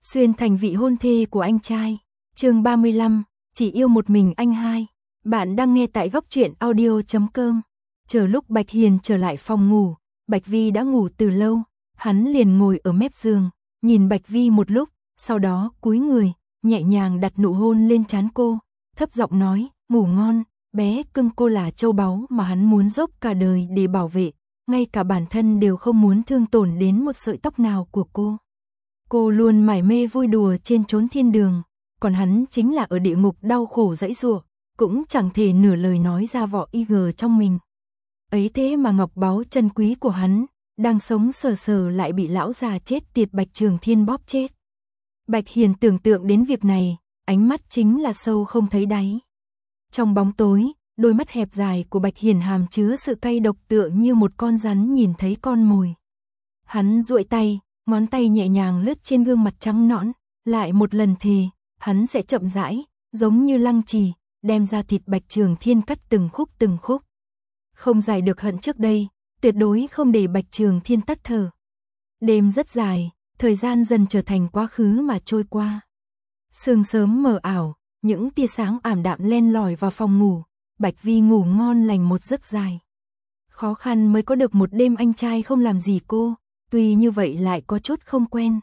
xuyên thành vị hôn thê của anh trai. Chương 35, chỉ yêu một mình anh hai. Bạn đang nghe tại góc truyện audio.com. Chờ lúc Bạch Hiền trở lại phòng ngủ, Bạch Vi đã ngủ từ lâu, hắn liền ngồi ở mép giường, nhìn Bạch Vi một lúc, sau đó cúi người, nhẹ nhàng đặt nụ hôn lên trán cô, thấp giọng nói, ngủ ngon, bé cưng, cô là châu báu mà hắn muốn dốc cả đời để bảo vệ, ngay cả bản thân đều không muốn thương tổn đến một sợi tóc nào của cô. Cô luôn mải mê vui đùa trên chốn thiên đường, còn hắn chính là ở địa ngục đau khổ giãy giụa, cũng chẳng thể nửa lời nói ra vỏ IG trong mình. Ấy thế mà ngọc báu chân quý của hắn, đang sống sờ sờ lại bị lão già chết tiệt Bạch Trường Thiên bóp chết. Bạch Hiền tưởng tượng đến việc này, ánh mắt chính là sâu không thấy đáy. Trong bóng tối, đôi mắt hẹp dài của Bạch Hiền hàm chứa sự cay độc tựa như một con rắn nhìn thấy con mồi. Hắn duỗi tay, ngón tay nhẹ nhàng lướt trên gương mặt trắng nõn, lại một lần thề, hắn sẽ chậm rãi, giống như lăng trì, đem ra thịt Bạch Trường Thiên cắt từng khúc. Không giải được hận trước đây, tuyệt đối không để Bạch Trường Thiên tắt thở. Đêm rất dài, thời gian dần trở thành quá khứ mà trôi qua. Sương sớm mờ ảo, những tia sáng ảm đạm len lỏi vào phòng ngủ, Bạch Vi ngủ ngon lành một giấc dài. Khó khăn mới có được một đêm anh trai không làm gì cô, tuy như vậy lại có chút không quen.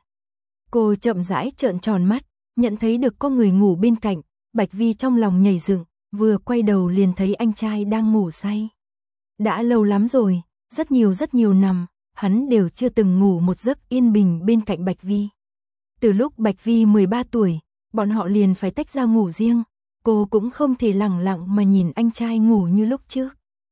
Cô chậm rãi trợn tròn mắt, nhận thấy được có người ngủ bên cạnh, Bạch Vi trong lòng nhảy dựng, vừa quay đầu liền thấy anh trai đang ngủ say. Đã lâu lắm rồi, rất nhiều năm, hắn đều chưa từng ngủ một giấc yên bình bên cạnh Bạch Vi. Từ lúc Bạch Vi 13 tuổi, bọn họ liền phải tách ra ngủ riêng, cô cũng không thể lẳng lặng mà nhìn anh trai ngủ như lúc trước.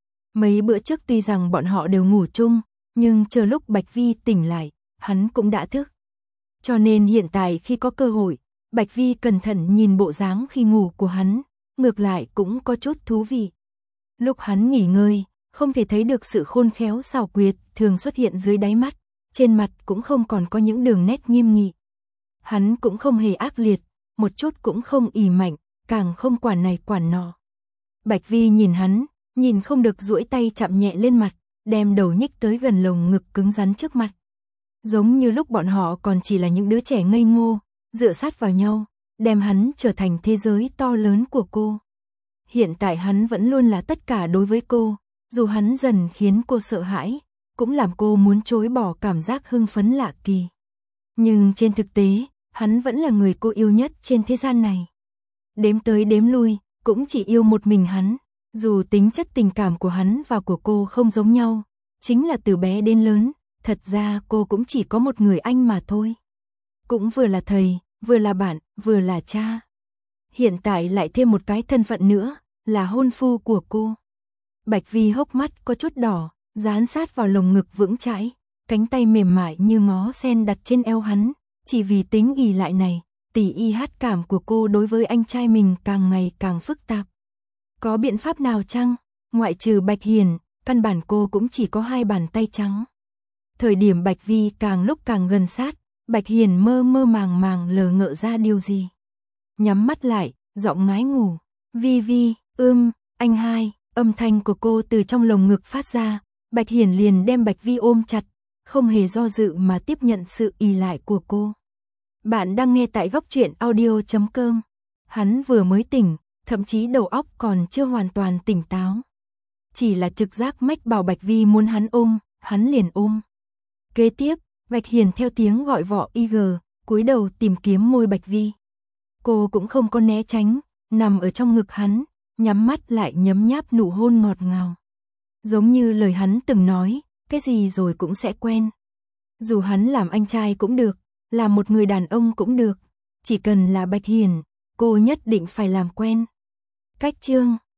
Mấy bữa trước tuy rằng bọn họ đều ngủ chung, nhưng chờ lúc Bạch Vi tỉnh lại, hắn cũng đã thức. Cho nên hiện tại khi có cơ hội, Bạch Vi cẩn thận nhìn bộ dáng khi ngủ của hắn, ngược lại cũng có chút thú vị. Lúc hắn nghỉ ngơi, không thể thấy được sự khôn khéo xảo quyệt thường xuất hiện dưới đáy mắt, trên mặt cũng không còn có những đường nét nghiêm nghị. Hắn cũng không hề ác liệt, một chút cũng không ỉ mạnh, càng không quản này quản nọ. Bạch Vi nhìn hắn, nhìn không được duỗi tay chạm nhẹ lên mặt, đem đầu nhích tới gần lồng ngực cứng rắn trước mặt. Giống như lúc bọn họ còn chỉ là những đứa trẻ ngây ngô, dựa sát vào nhau, đem hắn trở thành thế giới to lớn của cô. Hiện tại hắn vẫn luôn là tất cả đối với cô, dù hắn dần khiến cô sợ hãi, cũng làm cô muốn chối bỏ cảm giác hưng phấn lạ kỳ. Nhưng trên thực tế, hắn vẫn là người cô yêu nhất trên thế gian này. Đếm tới đếm lui, cũng chỉ yêu một mình hắn, dù tính chất tình cảm của hắn và của cô không giống nhau, chính là từ bé đến lớn, thật ra cô cũng chỉ có một người anh mà thôi. Cũng vừa là thầy, vừa là bạn, vừa là cha. Hiện tại lại thêm một cái thân phận nữa, là hôn phu của cô. Bạch Vi hốc mắt có chút đỏ, dán sát vào lồng ngực vững chãi, cánh tay mềm mại như ngó sen đặt trên eo hắn, chỉ vì tính ỷ lại này, tỉ y hát cảm của cô đối với anh trai mình càng ngày càng phức tạp. Có biện pháp nào chăng? Ngoại trừ Bạch Hiền, căn bản cô cũng chỉ có hai bàn tay trắng. Thời điểm Bạch Vi càng lúc càng gần sát, Bạch Hiền mơ màng lờ ngợ ra điều gì. Nhắm mắt lại, giọng ngái ngủ, Vi, anh hai, âm thanh của cô từ trong lồng ngực phát ra, Bạch Hiền liền đem Bạch Vi ôm chặt, không hề do dự mà tiếp nhận sự ỷ lại của cô. Bạn đang nghe tại góc truyện audio.com. Hắn vừa mới tỉnh, thậm chí đầu óc còn chưa hoàn toàn tỉnh táo. Chỉ là trực giác mách bảo Bạch Vi muốn hắn ôm, hắn liền ôm. Kế tiếp, Bạch Hiền theo tiếng gọi vỏ IG, cúi đầu tìm kiếm môi Bạch Vi. Cô cũng không có né tránh, nằm ở trong ngực hắn, nhắm mắt lại nhấm nháp nụ hôn ngọt ngào. Giống như lời hắn từng nói, cái gì rồi cũng sẽ quen. Dù hắn làm anh trai cũng được, làm một người đàn ông cũng được, chỉ cần là Bạch Hiền, cô nhất định phải làm quen. Cách chương